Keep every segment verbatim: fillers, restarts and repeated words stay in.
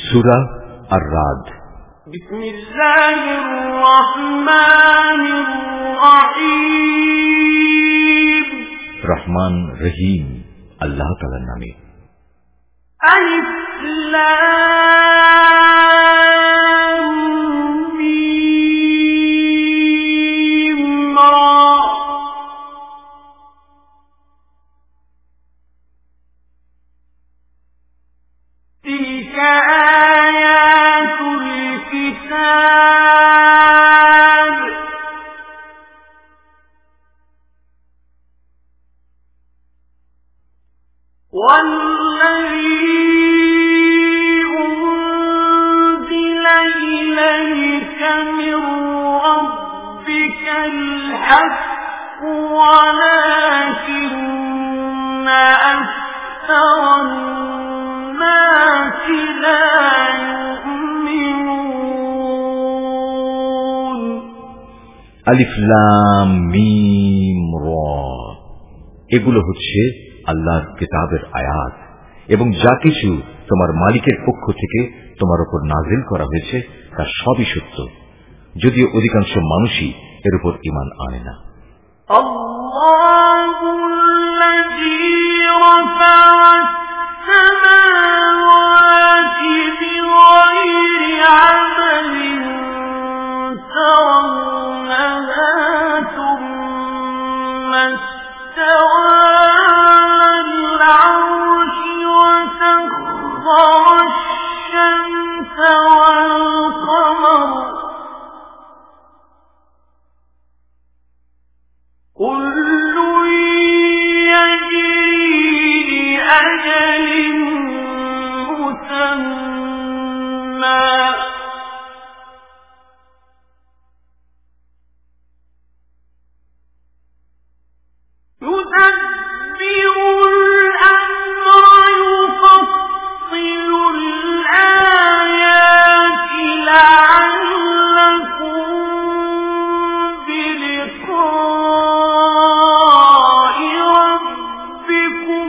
সূরা আর-রাদ। বিসমিল্লাহির রহমানির রহিম। রহমান রহিম আল্লাহ তাআলার নামে। আলিফ লাম মিম রা। তিলকা আয়াতুল কিতাব والذي أنزل إليك من ربك الحق ولكن أكثر الناس لا يؤمنون। আলিফ লাম মিম রা, এগুলো হচ্ছে আল্লাহর কিতাবের আয়াত এবং যা কিছু তোমার মালিকের পক্ষ থেকে তোমার উপর নাজিল করা হয়েছে তা সবই সত্য, যদিও অধিকাংশ মানুষই এর উপর ঈমান আনে না। আল্লাহুল্লাযী রাফা'a আস-সামাওয়াতি বিগাইরি আমালিন তারাওনাহা থুম্মা ইস্তাওয়া الشمس والقمر كل يجري لأجل مسمى يدبر الأمر يفصل الآيات لعلكم بلقاء ربكم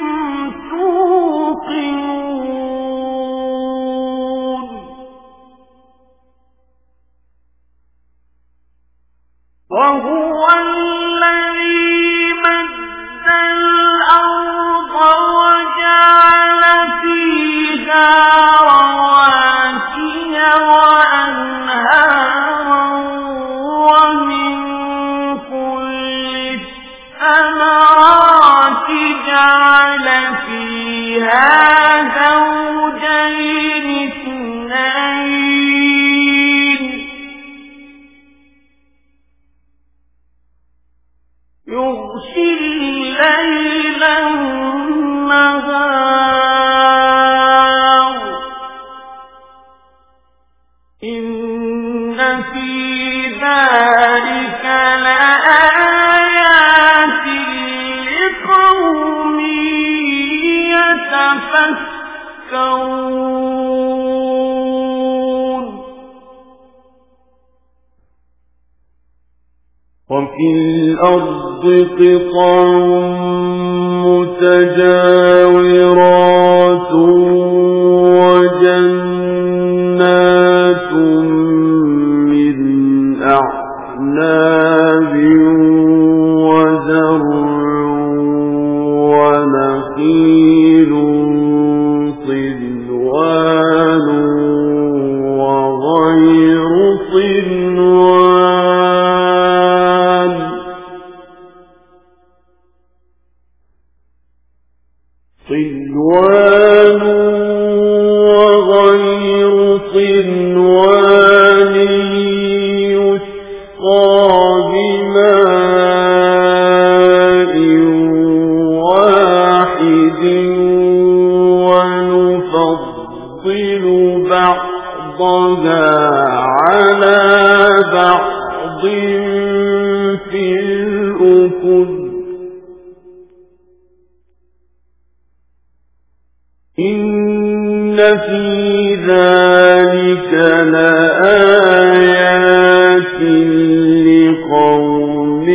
توقنون وهو الذي مد الأرض وجعل فيها رواسي وأنهارا ومن كل الثمرات جعل فيها زوجين اثنين يغشي الليل النهار إن في ذلك لآيات لقوم يتفكرون وفي الأرض قطع متجاورات وجنات من أعناب وزرع ونخيل صنوان وغير صنوان صنوان وغير صنوان يسقى بماء واحد ونفضل بعضها على بعض في الأكل إن في ذلك لآيات لقوم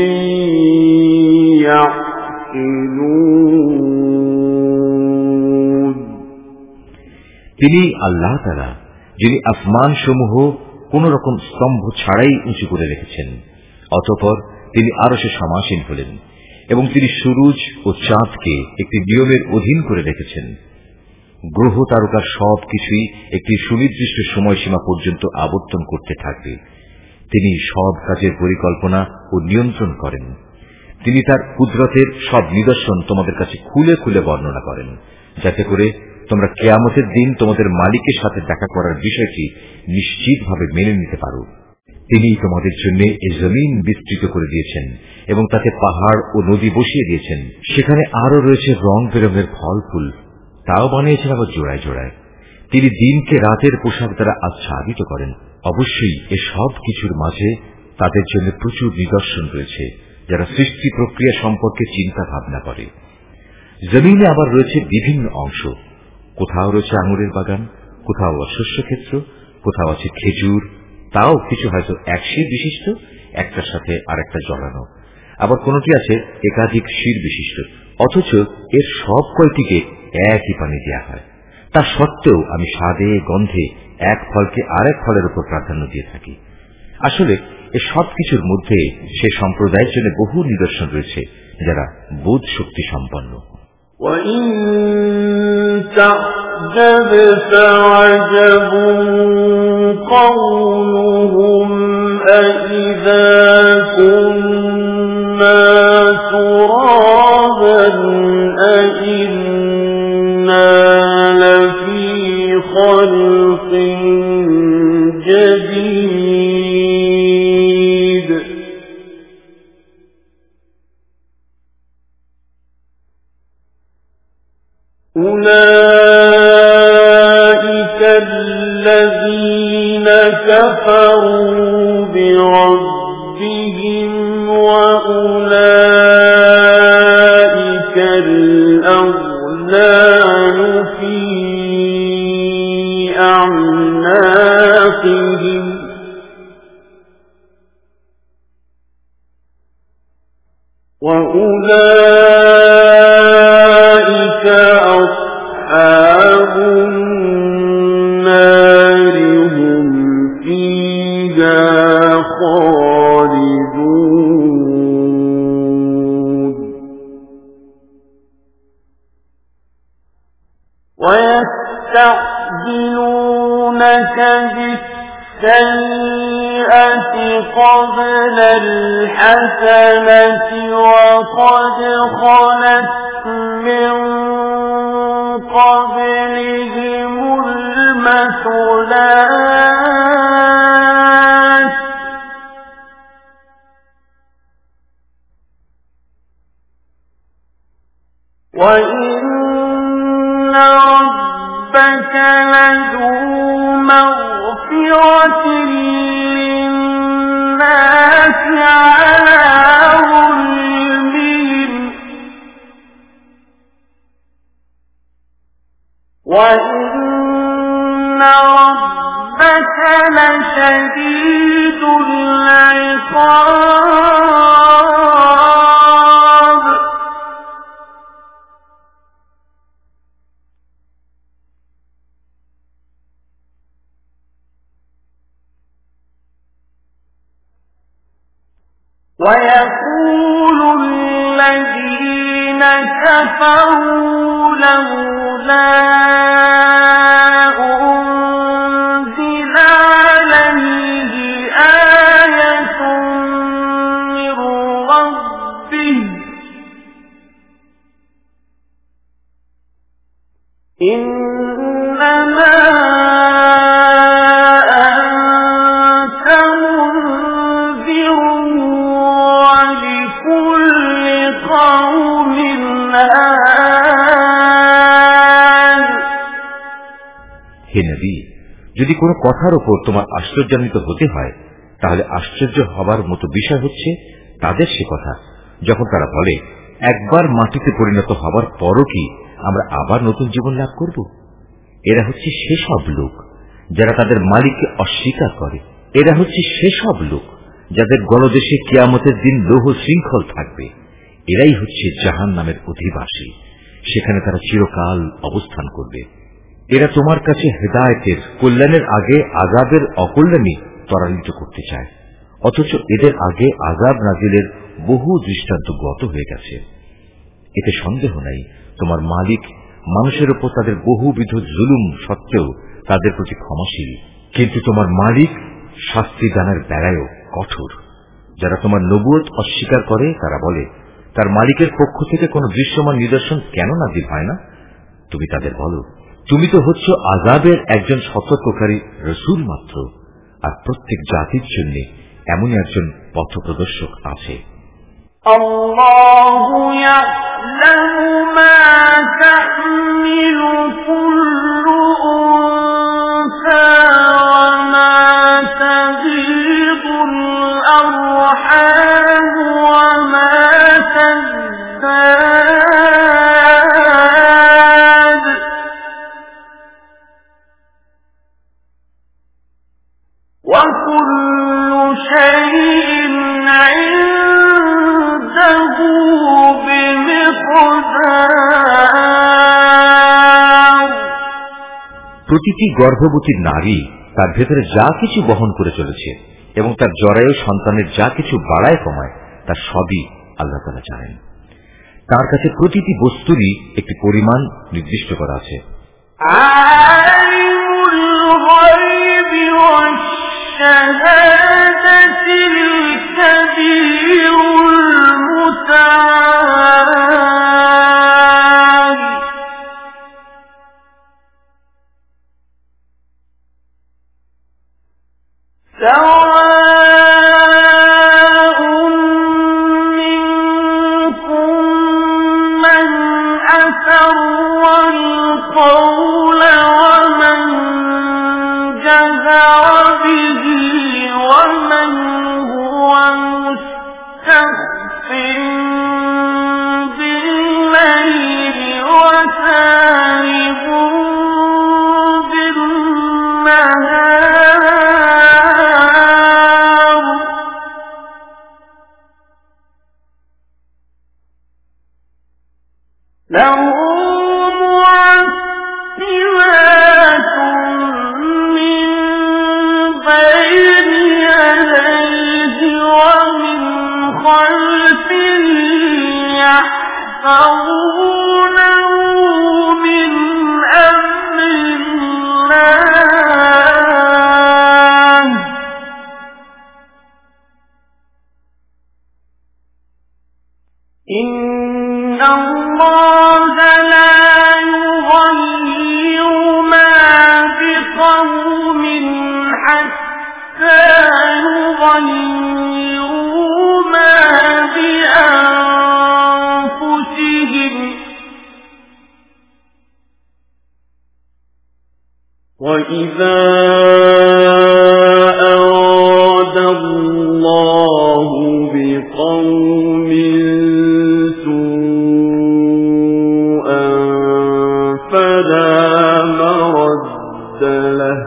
يعقلون। তিনি আল্লাহ তাআলা যিনি আসমান সমূহ কোন রকম স্তম্ভ ছাড়াই উঁচু করে রেখেছেন। অতঃপর তিনি আরশে সমাসীন হলেন এবং তিনি সূরজ ও চাঁদকে একটি নিয়মের অধীন করে রেখেছেন। গ্রহ তারকার সবকিছুই একটি সুনির্দিষ্ট সময়সীমা পর্যন্ত আবর্তন করতে থাকবে। তিনি সব কাজের পরিকল্পনা ও নিয়ন্ত্রণ করেন। তিনি তার কুদরতের সব নিদর্শন তোমাদের কাছে খুলে খুলে বর্ণনা করেন, যাতে করে তোমরা কিয়ামতের দিন তোমাদের মালিকের সাথে দেখা করার বিষয়টি নিশ্চিতভাবে মেনে নিতে পারো। তিনি তোমাদের জন্য এই জমিন বিস্তৃত করে দিয়েছেন এবং তাতে পাহাড় ও নদী বসিয়ে দিয়েছেন। সেখানে আরো রয়েছে রং বেরঙের ফল ফুল, তাও বানিয়েছেন আবার জোড়ায় জোড়ায়। তিনি দিনকে রাতের পোশাক দ্বারা আচ্ছাদিত করেন। অবশ্যই এ সব কিছুর মাঝে তাদের জন্য প্রচুর নিদর্শন রয়েছে, যারা সৃষ্টি প্রক্রিয়া সম্পর্কে চিন্তা ভাবনা করে। জমিনে আবার রয়েছে বিভিন্ন অংশ, কোথাও রয়েছে আঙুরের বাগান, কোথাও শস্য ক্ষেত্র, কোথাও আছে খেজুর, তাও কিছু হয়তো এক শির বিশিষ্ট, একটার সাথে আরেকটা জড়ানো, আবার কোনটি আছে একাধিক শির বিশিষ্ট। অথচ এর সব কয়টিকে একই পানি দেওয়া হয়। তা সত্ত্বেও আমি স্বাদে গন্ধে এক ফলকে আরেক ফলের উপর প্রাধান্য দিয়ে থাকি। আসলে এ সব কিছুর মধ্যে সে সম্প্রদায়ের জন্য বহু নিদর্শন রয়েছে, যারা বোধ শক্তি সম্পন্ন। وَإِن تَعْجَبْ فَعَجَبٌ قَوْلُهُمْ أَإِذَا كُنَّا تُرَابًا أَإِنَّا لَفِي خَلْقٍ جَدِيدٍ أُولَئِكَ الَّذِينَ كَفَرُوا بِرَبِّهِمْ وَأُولَئِكَ الْأَغْلَالُ فِي أَعْنَاقِهِمْ وَأُولَئِكَ أَصْحَابُ النَّارِ هُمْ فِيهَا خَالِدُونَ وَيَسْتَعْجِلُونَكَ بِالسَّيِّئَةِ قَبْلَ الْحَسَنَةِ وَقَدْ خَلَتْ مِن قَبْلِهِمُ الْمَثُلَاتُ وَإِنَّ رَبَّكَ لَذُو مَغْفِرَةٍ لِلنَّاسِ عَلَى ظُلْمِهِمْ وَإِنَّ رَبَّكَ لَشَدِيدُ الْعِقَابِ وَيَقُولُ الَّذِينَ كَفَرُوا لَوْلَا أُنزِلَ عَلَيْهِ آيَةٌ مِّن رَّبِّهِ إِنَّمَا أَنتَ مُنذِرٌ وَلِكُلِّ قَوْمٍ هَادٍ হে নবী, যদি কোনো কথার উপর তোমার আশ্চর্যান্বিত হতে হয়, তাহলে আশ্চর্য হবার মতো বিষয় হচ্ছে তাদের সে কথা যখন তারা বলে, একবার মাটিতে পরিণত হবার পরও কি আমরা আবার নতুন জীবন লাভ করব? এরা হচ্ছে সেসব লোক যারা তাদের মালিককে অস্বীকার করে। এরা হচ্ছে সেসব লোক যাদের গলদেশে কিয়ামতের দিন লৌহ শৃঙ্খল থাকবে। এরাই হচ্ছে জাহান্নামের অধিবাসী, সেখানে তারা চিরকাল অবস্থান করবে। এরা তোমার কাছে হেদায়েতের কল্যাণের আগে আযাবের অকল্যাণী ত্বরান্বিত করতে চায়, অথচ এদের আগে আযাব নাজিলের বহু দৃষ্টান্ত গত হয়ে গেছে। এতে সন্দেহ নাই তোমার মালিক মানুষের উপর তাদের বহুবিধ জুলুম সত্ত্বেও তাদের প্রতি ক্ষমাশীল, কিন্তু তোমার মালিক শাস্তি দানের বেলায়ও কঠোর। যারা তোমার নবুয়ত অস্বীকার করে তারা বলে, তার মালিকের পক্ষ থেকে কোন দৃশ্যমান নিদর্শন কেন নাজিল হয় না? তুমি তাদের বলো, তুমি তো হচ্ছ আযাবের একজন সতর্ককারী রাসূল মাত্র, আর প্রত্যেক জাতির জন্য এমনই একজন পথপ্রদর্শক আছে। আল্লাহু ইয়া'লামু মা তাহমিলু কুল্লু উনসা ওয়া মা তাগীদুল আরহাম ওয়া মা তাজদাদ ওয়া কুল্লু শাইইন 'ইনদাহু বিমিকদার। প্রতিটি গর্ভবতী নারী তার ভেতরে যা কিছু বহন করে চলেছে এবং তার জরায়ু সন্তানের যা কিছু বাড়ায় কমায় তার সবই আল্লাহ তাআলা জানেন। তার কাছে প্রতিটি বস্তুরই একটি পরিমাণ নির্দিষ্ট করা আছে। আলিমুল গায়বি ওয়াশ শাহাদাতিল কাবীরুল মুতাআল। সাওয়াউন মিনকুম মান আসাররাল কওলা ওয়া মান জাহারা বিহি ওয়া মান হুয়া মুস্তাখফিন বিল-লাইলি ওয়া সারিবুন বিন-নাহার। লাহু মু'আক্কিবাতুন মিন বাইনি ইয়াদাইহি ওয়া মিন খালফিহি ইয়াহফাযুনাহু মিন আমরিল্লাহ। ইন্নাল্লাহা লা ইউগায়্যিরু মা বিকওমিন হাত্তা ইউগায়্যিরু মা বিআনফুসিহিম। وَإِذَا أَرَادَ اللَّهُ بِقَوْمٍ سُوءًا فَلَا مَرَدَّ لَهُ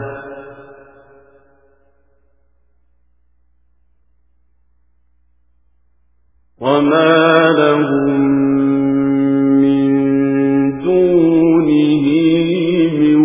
وَمَا لَهُم مِّن دُونِهِ مِن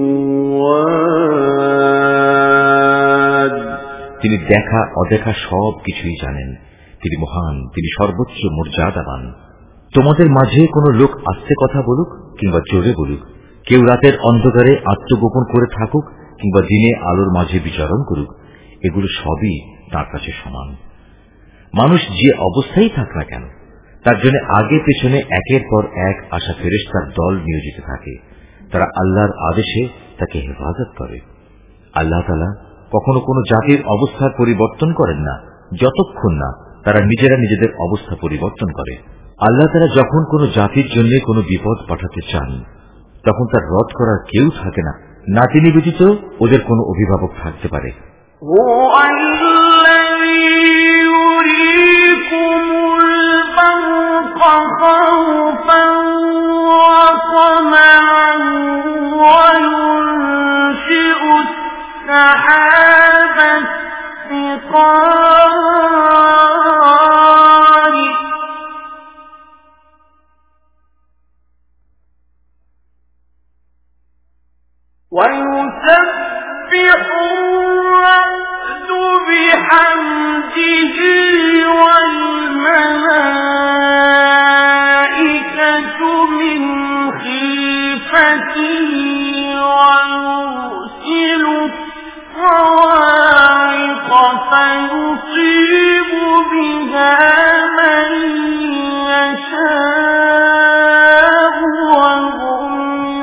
وَالٍ। তিনি দেখা অদেখা সব কিছুই জানেন। তিনি মহান, তিনি সর্বোচ্চ মর্যাদাবান। তোমাদের মাঝে কোন লোক আস্তে কথা বলুক কিংবা জোরে বলুক, কেউ রাতের অন্ধকারে আত্মগোপন করে থাকুক কিংবা দিনে আলোর মাঝে বিচরণ করুক, এগুলো সবই তার কাছে সমান। মানুষ যে অবস্থায় থাক না কেন, তার জন্য আগে পেছনে একের পর এক আসা ফেরেশতার দল নিয়োজিত থাকে। তারা আল্লাহর আদেশে তাকে হেফাজত করে। আল্লাহ তাআলা কখনো কোনো জাতির অবস্থার পরিবর্তন করেন না যতক্ষণ না তারা নিজেরা নিজেদের অবস্থা পরিবর্তন করে। আল্লাহ তাআলা যখন কোনো জাতির জন্য কোনো বিপদ পাঠাতে চান, তখন তার রদ করার কেউ থাকে না, না তিনি ব্যতীত ওদের কোনো অভিভাবক থাকতে পারে। بحمده والملائكة من خيفته ويرسل الصواعق فيصيب بها من يشاء وهم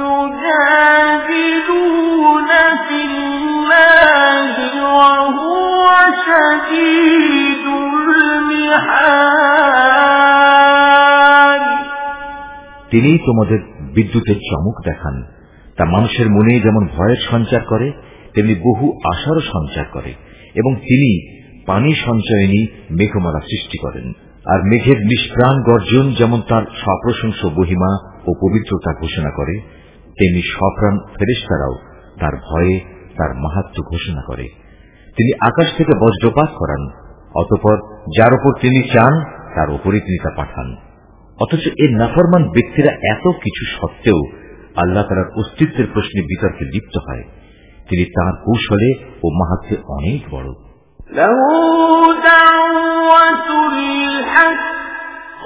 يجادلون في الله وهو شديد المحال। তিনি তোমাদের বিদ্যুতের চমক দেখান, তা মানুষের মনে যেমন ভয়ের সঞ্চার করে তেমনি বহু আশারও সঞ্চার করে, এবং তিনি পানি সঞ্চয়নী মেঘমালা সৃষ্টি করেন। আর মেঘের নিষ্প্রাণ গর্জন যেমন তার সপ্রশংস মহিমা ও পবিত্রতা ঘোষণা করে, তেমনি সপ্রাণ ফেরেশতারাও তার ভয়ে তার মাহাত্ম্য ঘোষণা করে। তিনি আকাশ থেকে বজ্রপাত করান, অতঃপর যার উপর তিনি চান তার উপরে তিনি তা পাঠান। অথচ এই নাফরমান ব্যক্তিরা এত কিছু সত্ত্বেও আল্লাহ তাআলার অস্তিত্বের প্রশ্নে বিতর্কে লিপ্ত হয়। তিনি তাঁর কৌশলে ও মাহাত্ম্যে অনেক বড়। লাহু দাওয়াতুল হক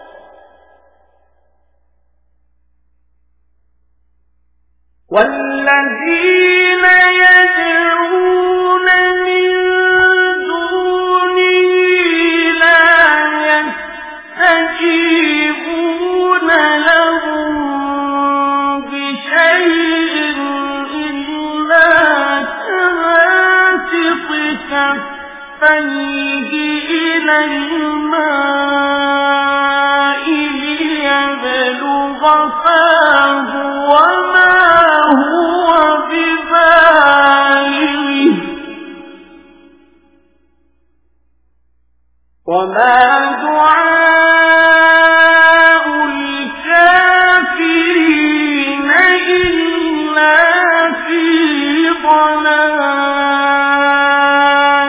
ওয়াল্লাযীনা ইয়াদউনা মিন দুনিহি লা ইয়াস্তাজীবুনা লাহুম বিশাইইন ইল্লা কামাসিতি কাফাইহি ইলাল মা'i লিয়াবলুগা ফাহু ওয়া মা হুয়া বিবালিগিহি ওয়া মা দুআউল কাফিরিনা ইল্লা ফি দালাল।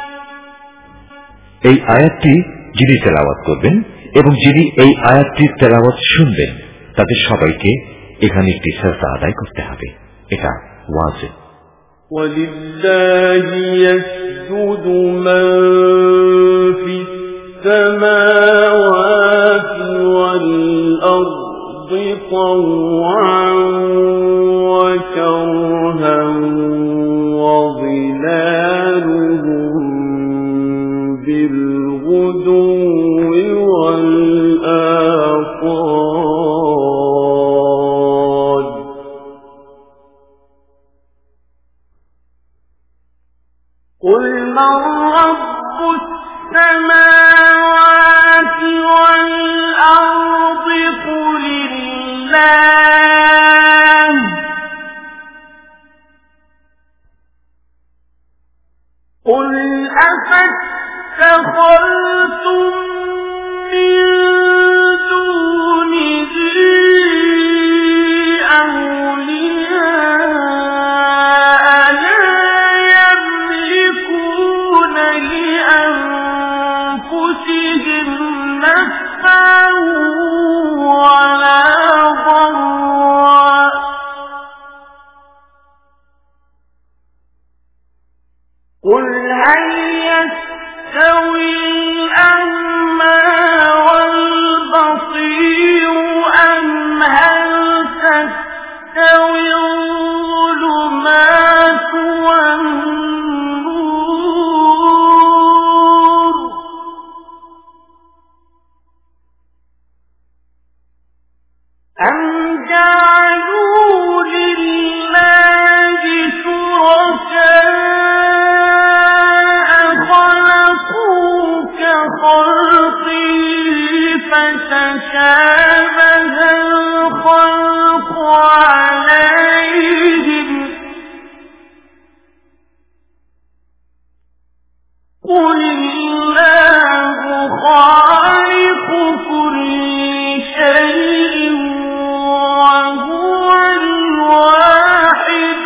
এই আয়াতটি যিনি তেলাওয়াত করবেন এবং যিনি এই আয়াতটির তেলাওয়াত শুনবেন তাদের সবাইকে এখানে একটি সাজদা আদায় করতে হবে। এটা ওয়াজিব। ওয়ালিল্লাহি ইয়াসজুদু মান ফিস সামাওয়াতি ওয়াল আরদি তাওআন ওয়া কারহান ওয়া যিলালুহুম বিল গুদুওয়ি ওয়াল آصال قل من رب السماوات والأرض قل الله قل أفاتخذتم من دونه أولياء لا يملكون لأنفسهم نفعا ولا ضرا قل هل يستوي الأعمى والبصير أم هل تستوي الظلمات والنور أم جعلوا لله شركاء خلقوا كخلقه فتشابه الخلق عليهم قل الله خالق كل شيء وهو الواحد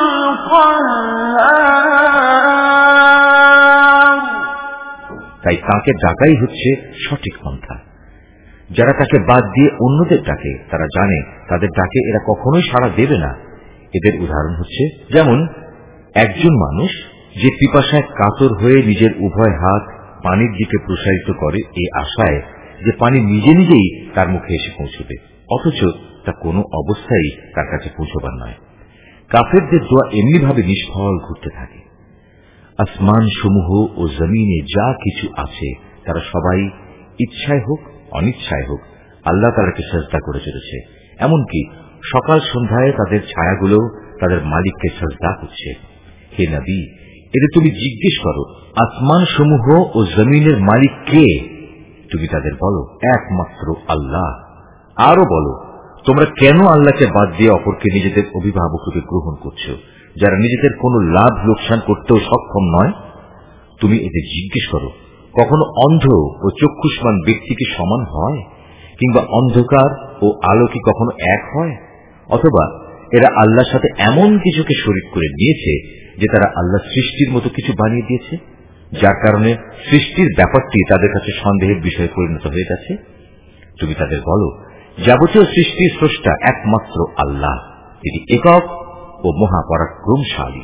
القهار। তাই তাকে ডাকাই হচ্ছে সঠিক পন্থা। যারা তাকে বাদ দিয়ে অন্যদের ডাকে তারা জানে তাদের ডাকে এরা কখনোই সাড়া দেবে না। এদের উদাহরণ হচ্ছে যেমন একজন মানুষ যে পিপাসায় কাতর হয়ে নিজের উভয় হাত পানির দিকে প্রসারিত করে এই আশায় যে পানি নিজে নিজেই তার মুখে এসে পৌঁছবে, অথচ তা কোনো অবস্থায় তার কাছে পৌঁছবার নয়। কাফেরদের দোয়া এমনিভাবে নিষ্ফল ঘুরতে থাকে। আসমান সমূহ ও জমিনে যা কিছু আছে তারা সবাই ইচ্ছায় হোক অনিচ্ছায় হোক আল্লাহ তাআলাকে সিজদা করে চলেছে। এমনকি সকাল সন্ধ্যায় তাদের ছায়াগুলো তাদের মালিককে সিজদা করছে। হে নবী, এদের তুমি জিজ্ঞেস করো, আসমান সমূহ ও জমিনের মালিক কে? তুমি তাদের বলো, একমাত্র আল্লাহ। আরো বলো, তোমরা কেন আল্লাহকে বাদ দিয়ে অপরকে নিজেদের অভিভাবক রূপে গ্রহণ করছো, যারা নিজেদের কোনো লাভ লোকসান করতেও সক্ষম নয়? তুমি এদের জিজ্ঞেস করো, কখনো অন্ধ ও চক্ষুষ্মান ব্যক্তি কি সমান হয়? কিংবা অন্ধকার ও আলো কি কখনো এক হয়? অথবা এরা আল্লাহর সাথে এমন কিছুকে শরীক করে নিয়েছে যে তারা আল্লাহ সৃষ্টির মতো কিছু বানিয়ে দিয়েছে, যার কারণে সৃষ্টির ব্যাপারটি তাদের কাছে সন্দেহের বিষয়ে পরিণত হয়ে গেছে। তুমি তাদের বলো, যাবতীয় সৃষ্টির স্রষ্টা একমাত্র আল্লাহ, তিনি একক ও মহাপরাক্রমশালী।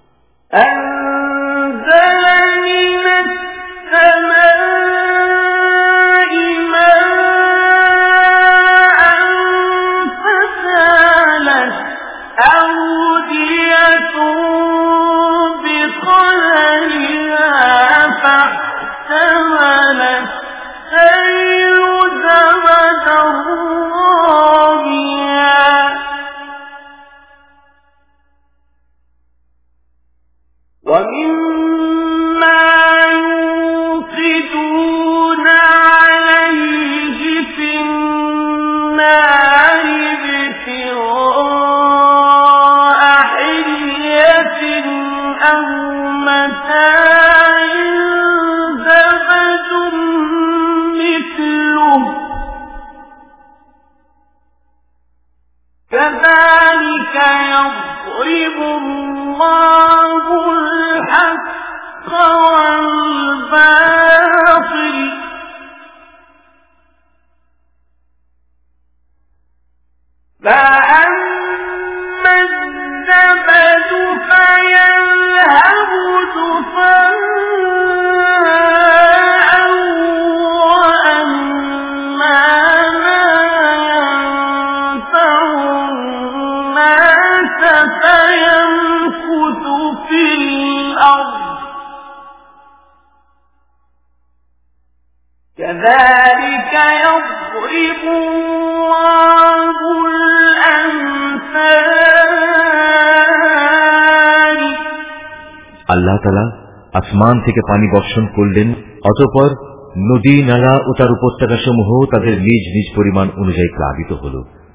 আল্লাহ তাআলা আসমান থেকে পানি বর্ষণ করলেন, অতঃপর নদী নালা ও তার উপত্যকা সমূহ তাদের নিজ নিজ পরিমাণ অনুযায়ী প্লাবিত হল।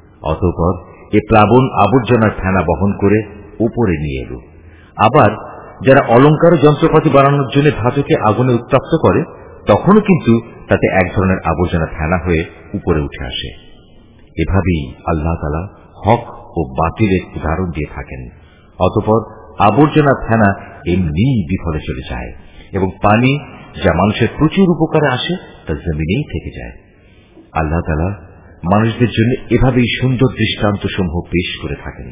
অতঃপর এ প্লাবন আবর্জনার ফেনা বহন করে উপরে নিয়ে এল। আবার যারা অলঙ্কার যন্ত্রপাতি বানানোর জন্য ধাতুকে আগুনে উত্তপ্ত করে, তখনও কিন্তু তাতে এক ধরনের আবর্জনা ফেনা হয়ে উপরে উঠে আসে। এভাবেই আল্লাহ তাআলা হক ও বাতিলের উদাহরণ দিয়ে থাকেন। অতঃপর আবর্জনা ফেনা এমনি বিফলে চলে যায় এবং পানি যা মানুষের প্রচুর উপকারে আসে তা জমিনেই থেকে যায়। আল্লাহ তাআলা মানুষদের জন্য এভাবেই সুন্দর দৃষ্টান্ত সমূহ পেশ করে থাকেন।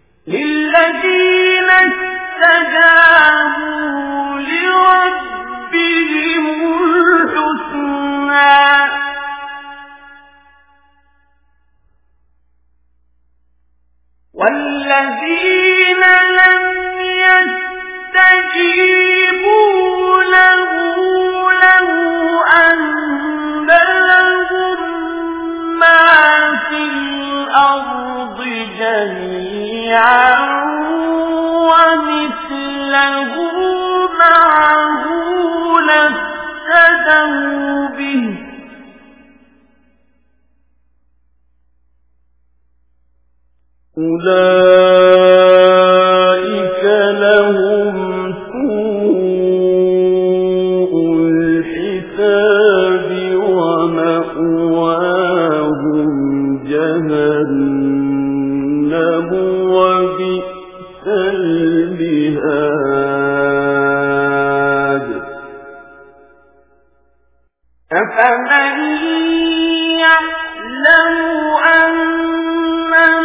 والذين لم يستجيبوا له لو أن لهم ما في الأرض جميعا ومثله معه لافتدوا به أولئك لهم سوء الحساب ومأواهم جهنم وبئس المهاد أفمن يعلم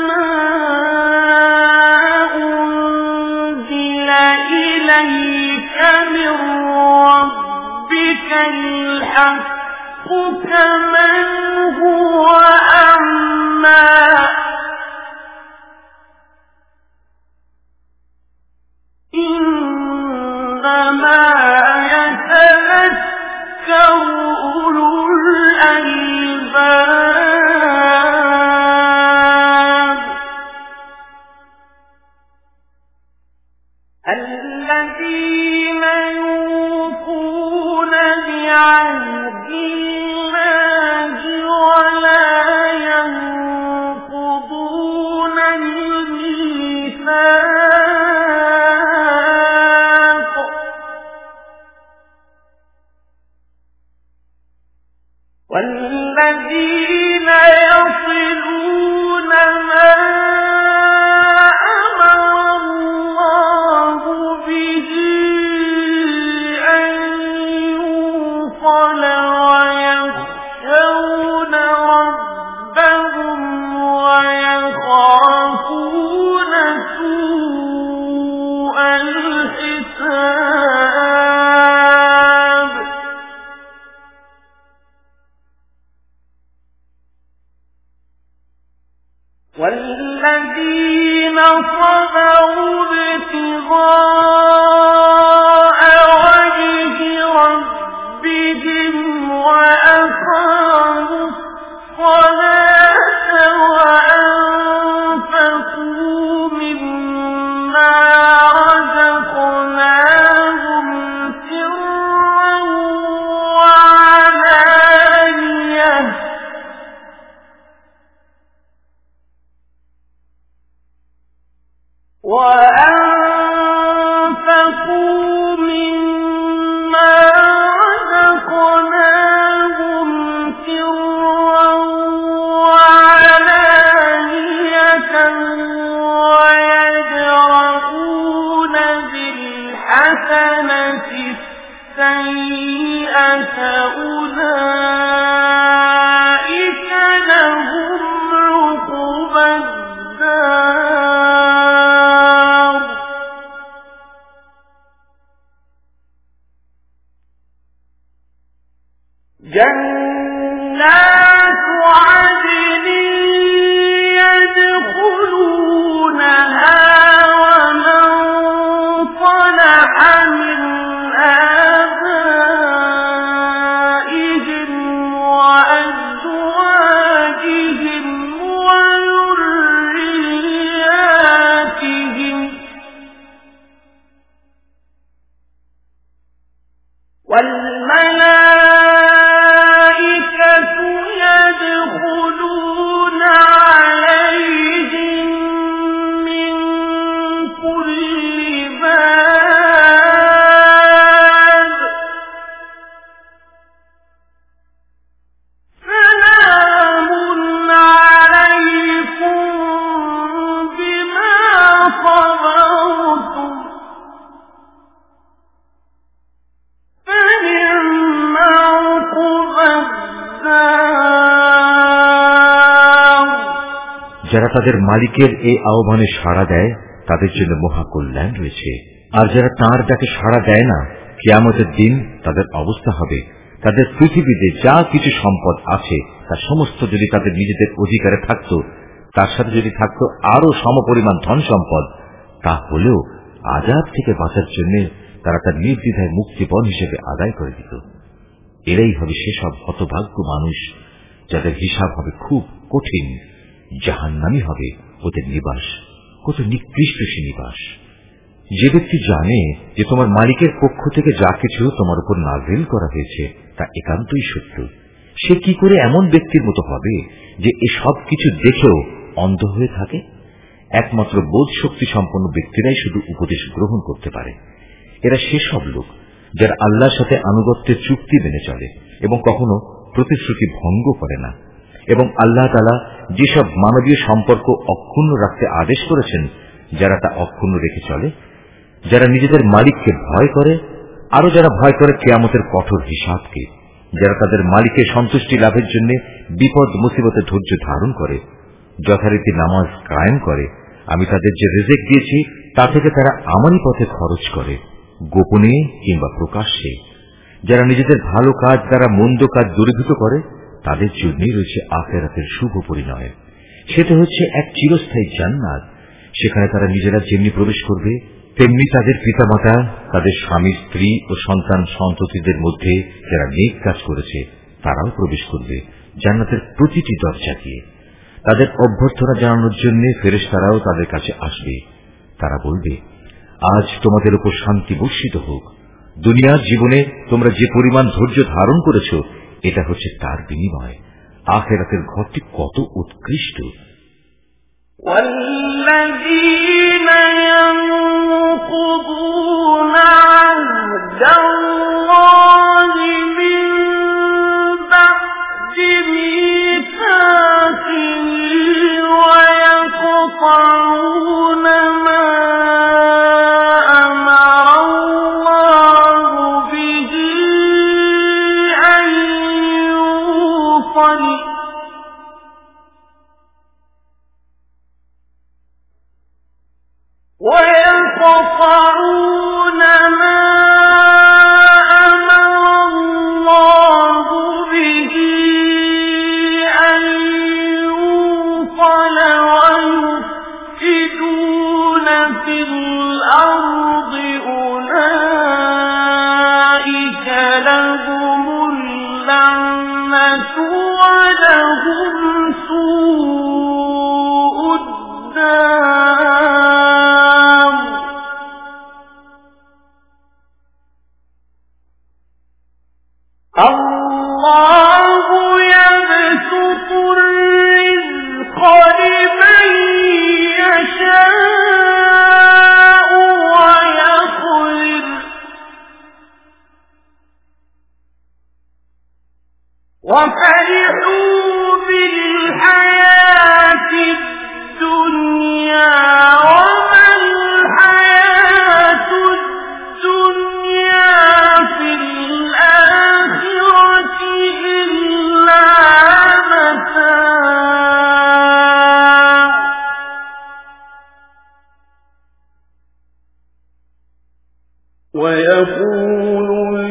أنما إليك من ربك الحق كمن هو أعمى إنما يتذكر أولو الألباب الذين يوفون بعهد الله ولا ينقضون الميثاق والذين يصلون ما والذين صبروا ابتغاء وجه ربهم وأقاموا الصلاة وأنفقوا مما رزقناهم سرا وعلانية وأنفقوا مما رزقناهم سرا وعلانية ويدرؤون بالحسنة السيئة أولئك لهم عقبى الدار جنات عدن يدخلونها ومن صلح من آبائهم وأزواجهم وذرياتهم والملائكة يدخلون عليهم من كل باب سلام عليكم بما صبرتم فنعم عقبى الدار যারা তাদের মালিকের এই আহ্বানে সাড়া দেয় তাদের জন্য মহাকল্যাণ রয়েছে, আর যারা তাঁর ডাকে সাড়া দেয় না, কিয়ামতের দিন তাদের অবস্থা হবে তাদের পৃথিবীতে যা কিছু সম্পদ আছে তার সমস্ত যদি তাদের নিজেদের অধিকারে থাকত, তার সাথে যদি থাকত আরো সমপরিমাণ ধন সম্পদ, তাহলেও আযাব থেকে বাঁচার জন্য তারা তার নির্দ্বিধায় মুক্তিপণ হিসেবে আদায় করে দিত। এরাই হবে সেসব হতভাগ্য মানুষ যাদের হিসাব হবে খুব কঠিন, জাহান্নামী হবে ওদের নিবাস, কত নিকৃষ্ট সে নিবাস। যে ব্যক্তি জানে যে তোমার মালিকের পক্ষ থেকে যা কিছু তোমার উপর নাযিল করা হয়েছে তা একান্তই সত্য, সে কি করে এমন ব্যক্তির মতো হবে যে এসব কিছু দেখেও অন্ধ হয়ে থাকে? একমাত্র বোধ শক্তি সম্পন্ন ব্যক্তিরাই শুধু উপদেশ গ্রহণ করতে পারে। এরা সেসব লোক যারা আল্লাহর সাথে আনুগত্যের চুক্তি মেনে চলে এবং কখনো প্রতিশ্রুতি ভঙ্গ করে না, এবং আল্লাহ তাআলা যেসব মানবীয় সম্পর্ক অক্ষুণ্ণ রাখতে আদেশ করেছেন যারা তা অক্ষুণ্ণ রেখে চলে, যারা নিজেদের মালিককে ভয় করে, আরো যারা ভয় করে কিয়ামতের কঠোর হিসাবকে, যারা তাদের মালিকের সন্তুষ্টি লাভের জন্য বিপদ মুসিবতে ধৈর্য ধারণ করে, যথারীতি নামাজ কায়েম করে, আমি তাদের যে রিজিক দিয়েছি তা থেকে তারা আমারই পথে খরচ করে, গোপনে কিংবা প্রকাশ্যে। যারা নিজেদের ভালো কাজ দ্বারা মন্দ কাজ দূরীভূত করে তাদের জন্যই রয়েছে আখিরাতের শুভ পরিণয়। সেটা হচ্ছে এক চিরস্থায়ী জান্নাত। সেখানে তারা নিজেরা যেমনি প্রবেশ করবে তেমনি তাদের পিতামাতা, তাদের স্বামী, স্ত্রী ও সন্তান সন্ততিদের মধ্যে যারা নেক কাজ করেছে তারাও প্রবেশ করবে জান্নাতের প্রতিটি দরজা দিয়ে। তাদের অভ্যর্থনা জানানোর জন্য ফেরেশতারাও তাদের কাছে আসবে। তারা বলবে, আজ তোমাদের উপর শান্তি বর্ষিত হোক। দুনিয়ার জীবনে তোমরা যে পরিমাণ ধৈর্য ধারণ করেছ এটা হচ্ছে তার বিনিময়। আখিরাতের ঘরটি কত উৎকৃষ্ট। والذين ينقضون عهد الله من بعد ميثاقه ويقطعون ما ويقطعون ما أمر الله به أن يوصل ويفسدون في الأرض أولئك لهم اللعنة ولهم سوء الدار. الله يبسط الرزق لمن يشاء ويقدر وفرحوا بالحياة الدنيا وما الحياة الدنيا في الآخرة إلا متاع. ويقول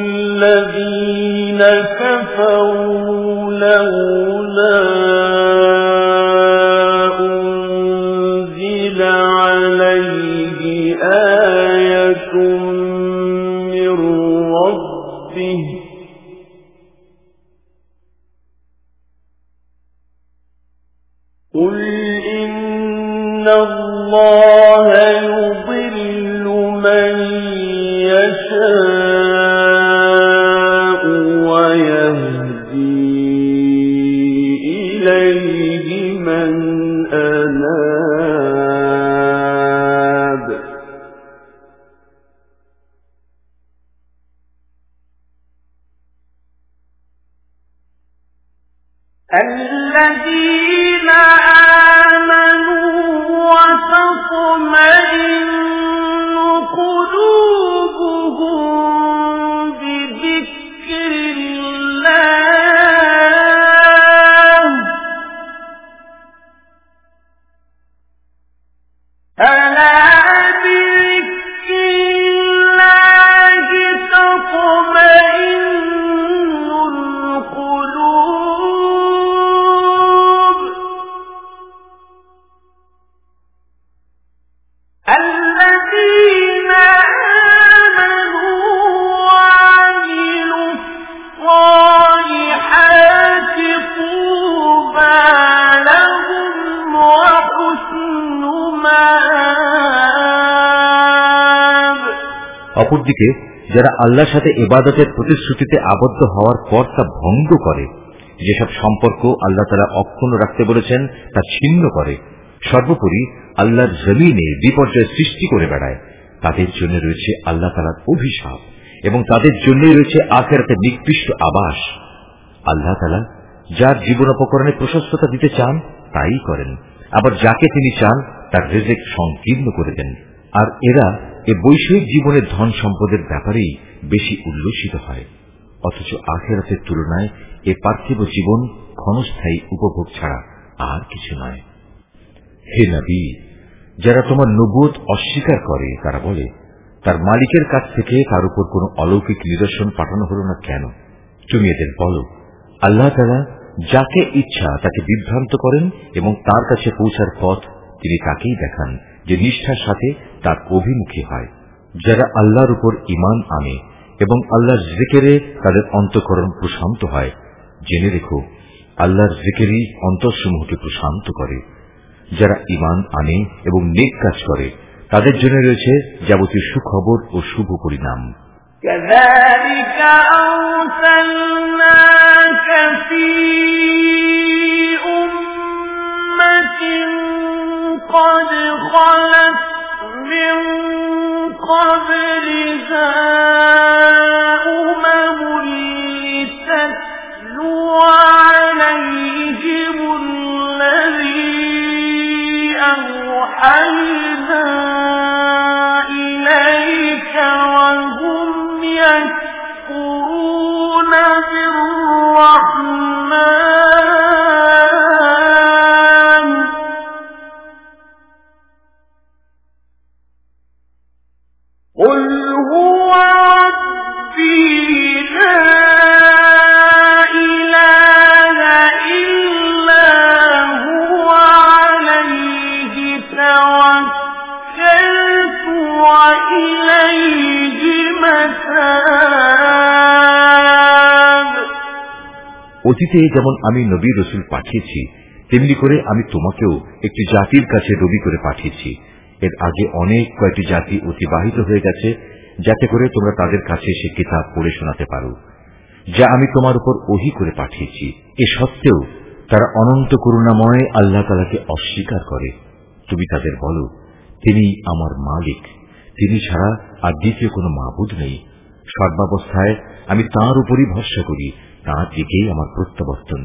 الذين كفروا لولا أنزل عليه آية من ربه قل إن الله يضل من يشاء ويهدي إليه من أناب. الذين آمنوا وتطمئن قلوبهم بذكر الله ألا بذكر الله تطمئن القلوب. الذين آمنوا وعملوا الصالحات طوبى لهم وحسن مآب. অপরদিকে যারা আল্লাহর সাথে ইবাদতের প্রতিশ্রুতিতে আবদ্ধ হওয়ার পর তা ভঙ্গ করে, যেসব সম্পর্ক আল্লাহ তাআলা অক্ষুণ্ণ রাখতে বলেছেন তা ছিন্ন করে, সর্বোপরি আল্লাহর জমিনে বিপর্যয় সৃষ্টি করে বেড়ায়, তাদের জন্য রয়েছে আল্লাহ তাআলার অভিশাপ এবং তাদের জন্যই রয়েছে আখিরাতে নিকৃষ্ট আবাস। আল্লাহ তাআলা যার জীবনোপকরণে প্রশস্ততা দিতে চান তাই করেন, আবার যাকে তিনি চান তার রিজিক সংকীর্ণ করে দেন। আর এরা এ বৈষয়িক জীবনের ধন সম্পদের ব্যাপারেই বেশি উল্লসিত হয়, অথচ আখিরাতের তুলনায় এ পার্থিব জীবন ক্ষণস্থায়ী উপভোগ ছাড়া আর কিছু নয়। হে নবী, যারা তোমার নবুয়ত অস্বীকার করে তারা বলে, তার মালিকের কাছ থেকে তার উপর কোন অলৌকিক নিদর্শন পাঠানো হল না কেন? তুমি এদের বলো, আল্লাহ তাআলা যাকে ইচ্ছা তাকে বিভ্রান্ত করেন এবং তার কাছে পৌঁছার পথ তিনি তাকেই দেখান যে নিষ্ঠার সাথে তার অভিমুখী হয়। যারা আল্লাহর উপর ঈমান আনে এবং আল্লাহর জিকিরে তাদের অন্তঃকরণ প্রশান্ত হয়, জেনে রেখো আল্লাহর জিকিরই অন্তরসমূহকে প্রশান্ত করে। যারা ঈমান আনে এবং নেক কাজ করে তাদের জন্য রয়েছে যাবতীয় সুখবর ও শুভ পরিণাম। كذلك أرسلناك في أمة قد خلت من قبلها أمم لتتلو عليهم الذي أوحينا إليك وهم يكفرون بالرحمن قل هو ربي لا إله إلا هو عليه توكلت وإليه متاب। অতীতে যেমন আমি নবী রসুল পাঠিয়েছি তেমনি করে আমি তোমাকেও একটি জাতির কাছে নবী করে পাঠিয়েছি। এর আগে অনেক কয়েকটি জাতি অতিবাহিত হয়ে গেছে যাতে করে তোমরা তাদের কাছে সে কিতাব পড়ে শোনাতে পারো যা আমি তোমার উপর ওহী করে পাঠিয়েছি। এ সত্ত্বেও তারা অনন্ত করুণাময় আল্লাহ তাআলাকে অস্বীকার করে। তুমি তাদের বলো, তিনি আমার মালিক, তিনি ছাড়া আর দ্বিতীয় কোনো মাবুদ নেই। সর্বাবস্থায় আমি তাঁর উপরই ভরসা করি, তাঁর দিকেই আমার প্রত্যাবর্তন।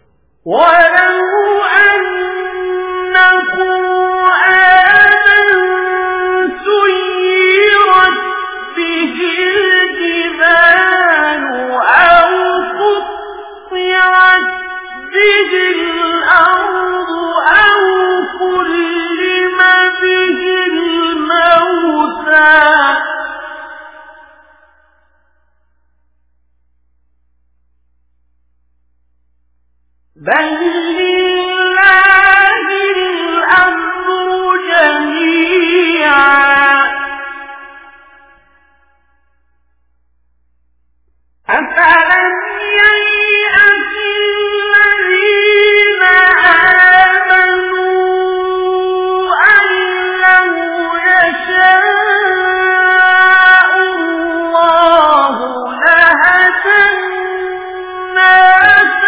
بل لله الأمر جميعا أفلم ييأس الذين آمنوا أن لو يشاء الله لهدى الناس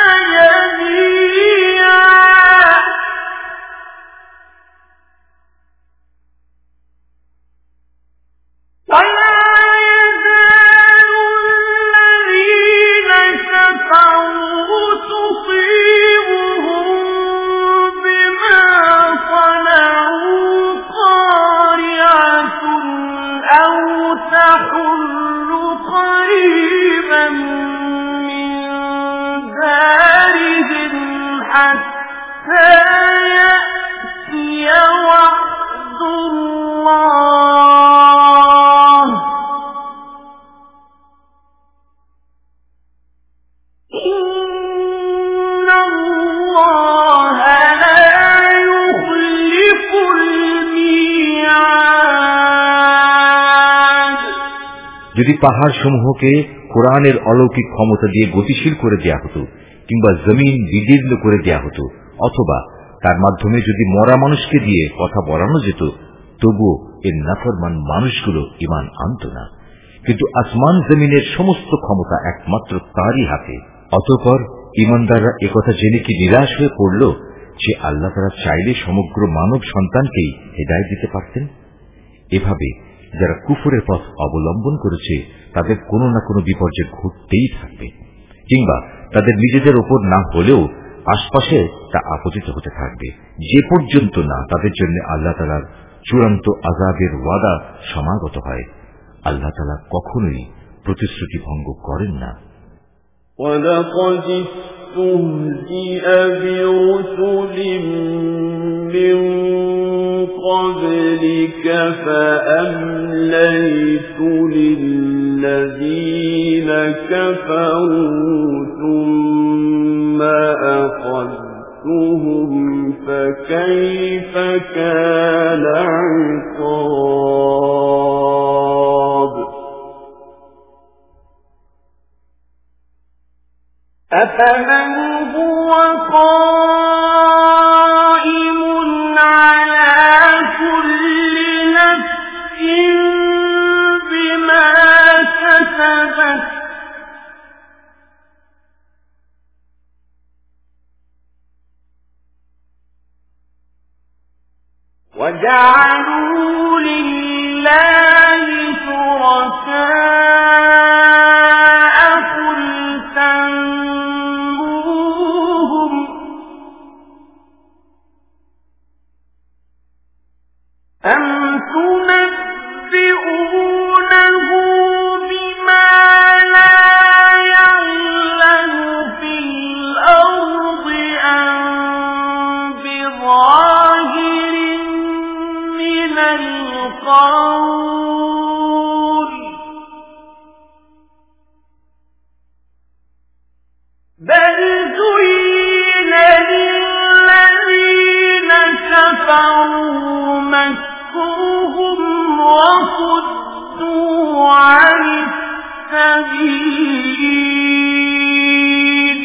যদি পাহাড় সমূহকে কোরআনের অলৌকিক ক্ষমতা দিয়ে গতিশীল করে দেয়া হতো কিংবা জমিন বিদীর্ণ করে দেয়া হতো অথবা তার মাধ্যমে যদি মরা মানুষকে দিয়ে কথা বলানো যেত, তবুও এর নাফরমান মানুষগুলো ঈমান আনত না। কিন্তু আসমান জমিনের সমস্ত ক্ষমতা একমাত্র তারই হাতে। অতঃপর ঈমানদাররা একথা জেনে কি নিরাশ হয়ে পড়ল যে আল্লাহ তাআলা চাইলে সমগ্র মানব সন্তানকেই হেদায়েত দিতে পারতেন? এভাবে যারা কুফরের পথ অবলম্বন করেছে তাদের কোনো না কোনো বিপর্যয় ঘটতেই থাকবে, কিংবা তাদের নিজেদের ওপর না হলেও আশপাশে তা আপতিত হতে থাকবে, যে পর্যন্ত না তাদের জন্য আল্লাহ তাআলার চূড়ান্ত আযাবের ওয়াদা সমাগত হয়। আল্লাহ তাআলা কখনোই প্রতিশ্রুতি ভঙ্গ করেন না। وَلَقَدِ استهزئ برسل من قبلك فأمليت للذين كفروا ثم أخذتهم فكيف كان عقاب أفمن هو قائم على كل نفس بما كسبت وجعلوا لله شركاء قل سموهم أم تنبئونه بما لا يعلم في الأرض أم بظاهر من القول بل زين للذين كفروا مكرهم وصدوا عن السبيل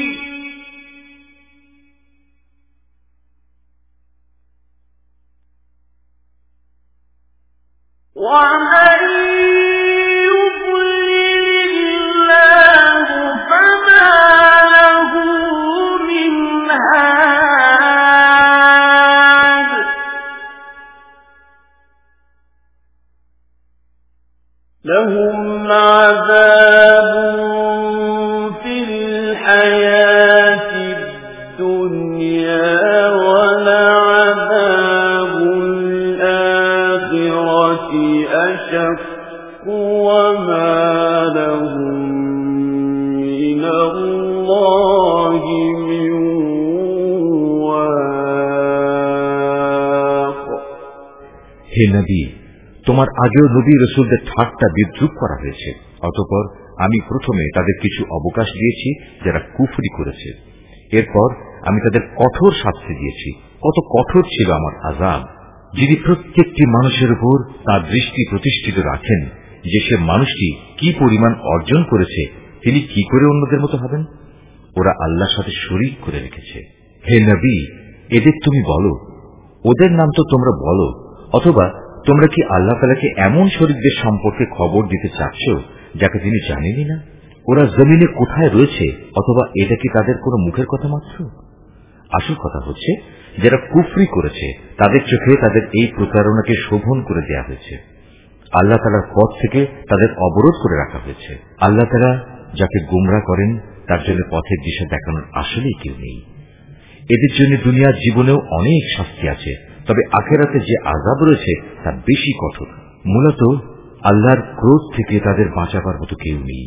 ومن يضلل الله فما له من هاد لهم عذاب في الحياة الدنيا ولعذاب الآخرة أشق وما لهم من الله من واق হে নবী, তোমার আগেও নবী রাসূলদের ঠাট্টা বিদ্রূপ করা হয়েছে। অতঃপর আমি প্রথমে তাদের কিছু অবকাশ দিয়েছি যারা কুফরি করেছে। এরপর আমি তাদের কঠোর শাস্তি দিয়েছি। কত কঠোর ছিল আমার আযাব। যিনি প্রত্যেকটি মানুষের উপর তার দৃষ্টি প্রতিষ্ঠিত রাখেন যে সে মানুষটি কি পরিমাণ অর্জন করেছে, তিনি কি করে অন্যদের মতো হবেন? ওরা আল্লাহর সাথে শরীক করে রেখেছে। হে নবী, এদের তুমি বলো, ওদের নাম তো তোমরা বলো, অথবা তোমরা কি আল্লাহ তাআলাকে এমন শরীকদের সম্পর্কে খবর দিতে চাচ্ছ যাকে তিনি জানেনই না? ওরা জমিনে কোথায় রয়েছে, অথবা এটা কি তাদের কোনো মুখের কথা মাত্র? আসল কথা হচ্ছে, যারা কুফরি করেছে তাদের চোখে তাদের এই প্রতারণাকে শোভন করে দেয়া হয়েছে। আল্লাহ তাআলার পথ থেকে তাদের অবরোধ করে রাখা হয়েছে। আল্লাহ তাআলা যাকে গোমরা করেন তার জন্য পথের দিশা দেখানোর আসলেই কেউ নেই। এদের জন্য দুনিয়ার জীবনেও অনেক শাস্তি আছে, তবে আখিরাতে যে আযাব রয়েছে তা বেশি কঠোর। মূলত আল্লাহর ক্রোধ থেকে তাদের বাঁচাবার মতো কেউ নেই।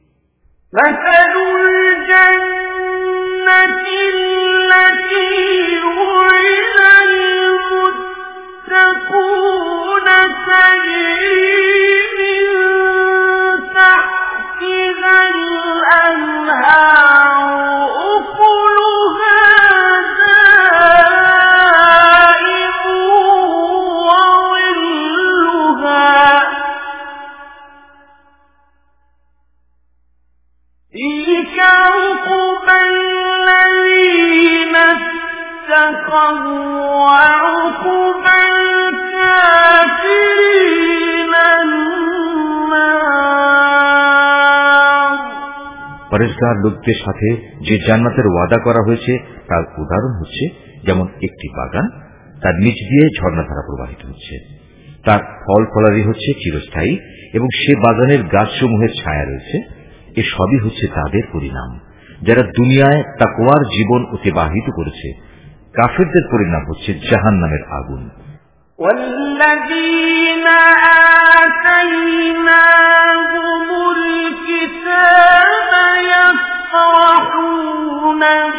পরেশগার লোকদের সাথে যে জান্নাতের ওয়াদা করা হয়েছে তার উদাহরণ হচ্ছে যেমন একটি বাগান, তার নিচ দিয়ে ঝর্ণাধারা প্রবাহিত হচ্ছে, তার ফল ফলারি হচ্ছে চিরস্থায়ী এবং সে বাগানের গাছসমূহের ছায়া রয়েছে। এ সবই হচ্ছে তাদের পরিণাম যারা দুনিয়ায় তাকওয়ার জীবন অতিবাহিত করেছে। কাফেরদের পরিণাম হচ্ছে জাহান্নামের আগুন। والذين آتيناهم الكتاب يفرحون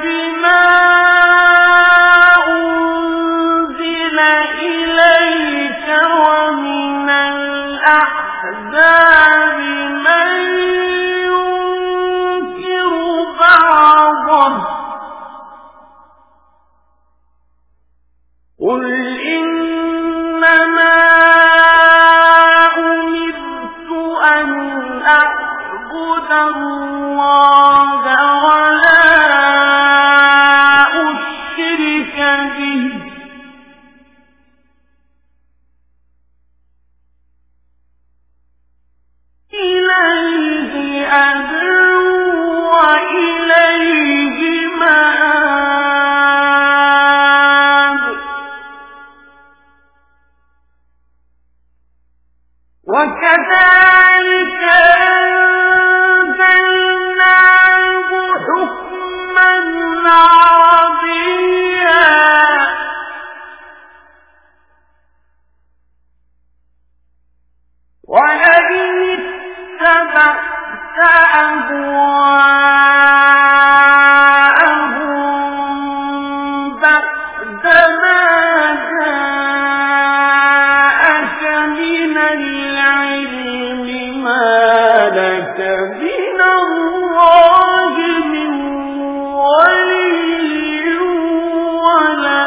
أعبد الله ولا أشرك به إليه أدعو وإليه مآب وكذلك أنزلناه حكما عربيا ولئن اتبعت أهواءهم بعدما جاءك من العلم ما لك من الله من ولي ولا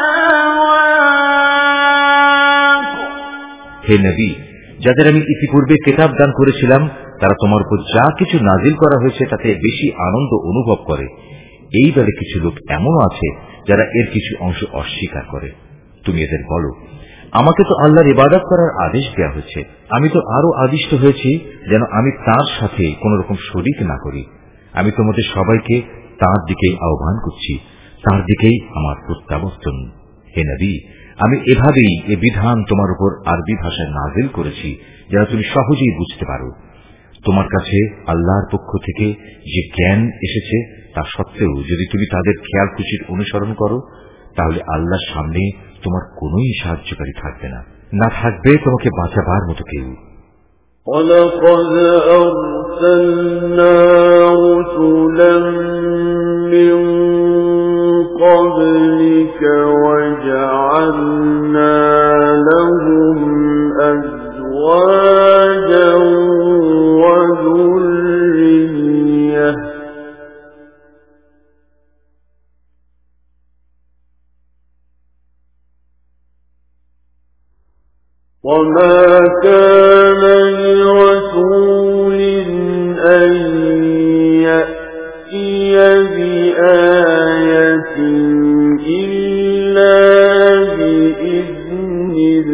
واق হে নবী, যাদের আমি ইতিপূর্বে কিতাব দান করেছিলাম তারা তোমার উপর যা কিছু নাজিল করা হয়েছে তাতে বেশি আনন্দ অনুভব করে। এই দলে কিছু লোক এমনও আছে যারা এর কিছু অংশ অস্বীকার করে। তুমি এদের বলো, আমাকে তো আল্লাহর ইবাদত করার আদেশ দেওয়া হয়েছে, আমি তো আরো আদিষ্ট হয়েছি যেন আমি তার সাথে কোন রকম শরীক না করি। আমি তোমাদের সবাইকে তার দিকেই আহ্বান করছি, তার দিকেই আমার প্রত্যাবর্তন। হে নবী, আমি এভাবেই এ বিধান তোমার উপর আরবি ভাষায় নাজিল করেছি যেন তুমি সহজেই বুঝতে পারো। তোমার কাছে আল্লাহর পক্ষ থেকে যে জ্ঞান এসেছে তা সত্ত্বেও যদি তুমি তাদের খেয়াল খুশির অনুসরণ করো তাহলে আল্লাহর সামনে তোমার কোনই সাহায্যকারী থাকবে না, না থাকবে তোমাকে বাঁচাবার মতো কেউ। وَلَقَدْ أَرْسَلْنَا رُسُلًا مِّن قَبْلِكَ وَجَعَلْنَا لَهُمْ أَزْوَاجًا وَذُرِّيَّةً وَمَا كَانَ لِرَسُولٍ أَن يَأْتِيَ بِآيَةٍ إِلَّا بِإِذْنِ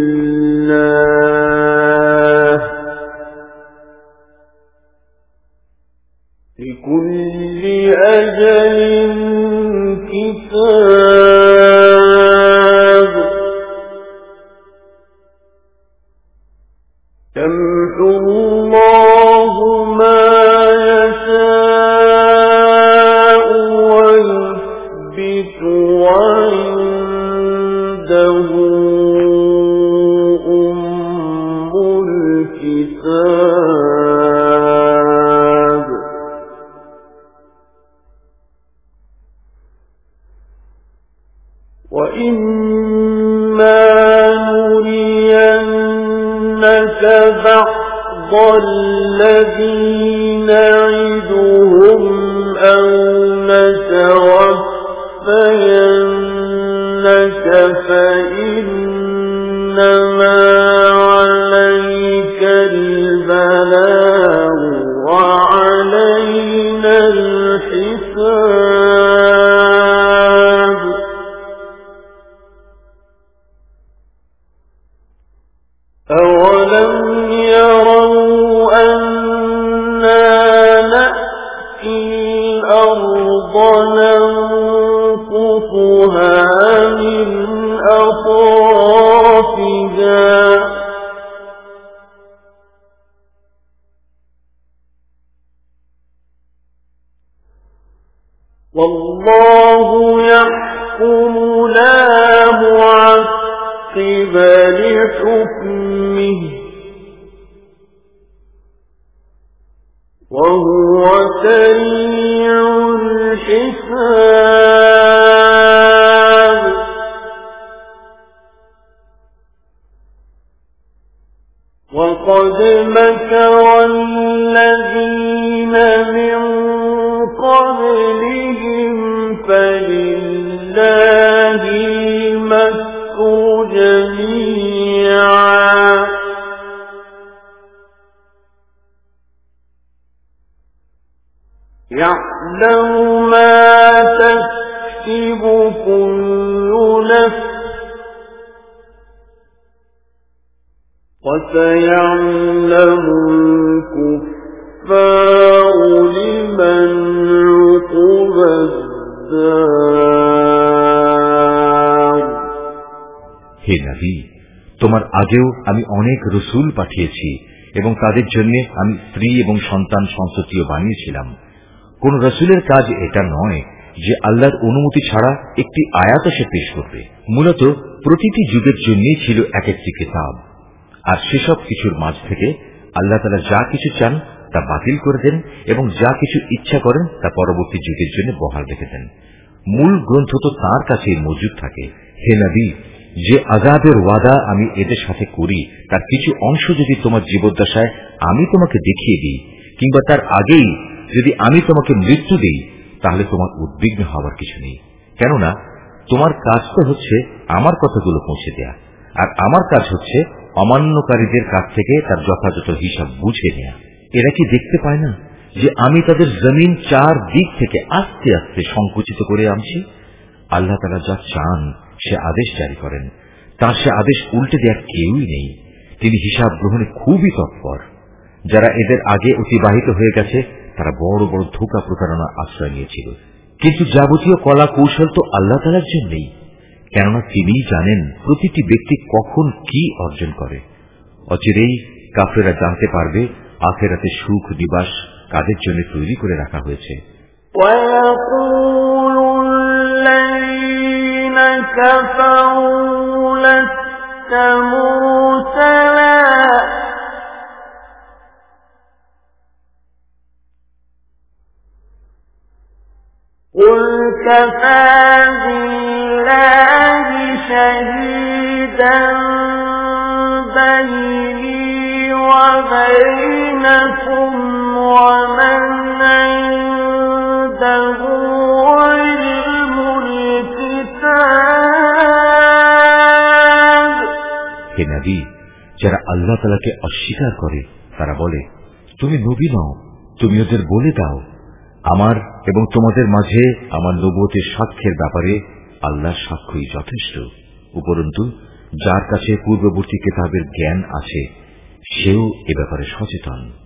اللَّهِ لِكُلِّ أَجَلٍ كِتَابٌ يَمْحُو اللَّهُ مَا يَشَاءُ وَيُثْبِتُ وَعِندَهُ أُمُّ الْكِتَابِ وَإِمَّا نُرِيَنَّكَ بَعْضَ الَّذِي نَعِدُهُمْ أَوْ نَتَوَفَّيَنَّكَ فَإِنَّمَا عَلَيْكَ الْبَلَاغُ وَعَلَيْنَا الْحِسَابُ أَوَلَمْ يَرَوْا أَنَّا نَأْتِي الْأَرْضَ نَنقُصُهَا مِنْ أَطْرَافِهَا وَاللَّهُ يَحْكُمُ لَا مُعَقِّبَ لِحُكْمِهِ وَهُوَ سَرِيعُ الْحِسَابِ وَقَدْ مَكَرَ الَّذِينَ مِن قَبْلِهِمْ فَلِلَّهِ الْمَكْرُ جَمِيعًا. يعلم ما تكسب كل نفس وسيعلم الكفار لمن عقبى الدار। হে নবী, তোমার আগেও আমি অনেক রসুল পাঠিয়েছি এবং তাদের জন্য আমি স্ত্রী এবং সন্তান সন্ততিও বানিয়েছিলাম। কোন রসুলের কাজ এটা নয় যে আল্লাহর অনুমতি ছাড়া একটি আয়াত সে পেশ করবে। মূলত প্রতিটি যুগের জন্যই ছিল এক একটি কিতাব, আর সেসব কিছুর মাঝ থেকে আল্লাহ তাআলা যা কিছু চান তা বাতিল করে দেন এবং যা কিছু ইচ্ছা করেন তা পরবর্তী যুগের জন্য বহাল রেখে দেন। মূল গ্রন্থ তো তাঁর কাছেই মজুদ থাকে। হে নবী, যে আযাবের ওয়াদা আমি এদের সাথে করি তার কিছু অংশ যদি তোমার জীবদ্দশায় আমি তোমাকে দেখিয়ে দিই, কিংবা তার আগেই যদি আমি তোমাকে মৃত্যু দিই, তাহলে তোমার উদ্বিগ্ন হওয়ার কিছু নেই। কেননা তোমার কাজ তো হচ্ছে আমার কথাগুলো পৌঁছে দেয়া, আর আমার কাজ হচ্ছে অমান্যকারীদের কাছ থেকে তার যথাযথ হিসাব বুঝে নেয়া। এরা কি দেখতে পায় না যে আমি তাদের জমিন চার দিক থেকে আস্তে আস্তে সংকুচিত করে আনছি? আল্লাহ তাআলা যা চান সে আদেশ জারি করেন, তার সে আদেশ উল্টে দেওয়ার কেউই নেই। তিনি হিসাব গ্রহণে খুবই তৎপর। যারা এদের আগে অতিবাহিত হয়ে গেছে তারা বড় বড় ধোঁকা প্রতারণা আশ্রয় নিয়েছিল, কিন্তু যাবতীয় কলা কৌশল তো আল্লাহ তাআলার জন্যই, কেননা তিনিই জানেন প্রতিটি ব্যক্তি কখন কি অর্জন করে। অচিরেই কাফেররা জানতে পারবে আখিরাতে সুখ নিবাস কাদের জন্য তৈরি করে রাখা হয়েছে। قُلْ كَفَى بِاللَّهِ شَهِيدًا بَيْنِي وَبَيْنَكُمْ وَمَنْ عِندَهُ عِلْمُ الْكِتَابِ। হে নবী, যারা আল্লাহ তাআলাকে অস্বীকার করে তারা বলে, তুমি নবী নও, তুমি ওদের বলে দাও, আমার এবং তোমাদের মাঝে আমার নবুয়তের সাক্ষ্যের ব্যাপারে আল্লাহর সাক্ষ্যই যথেষ্ট। উপরন্তু যার কাছে পূর্ববর্তী কিতাবের জ্ঞান আছে সেও এ ব্যাপারে সচেতন।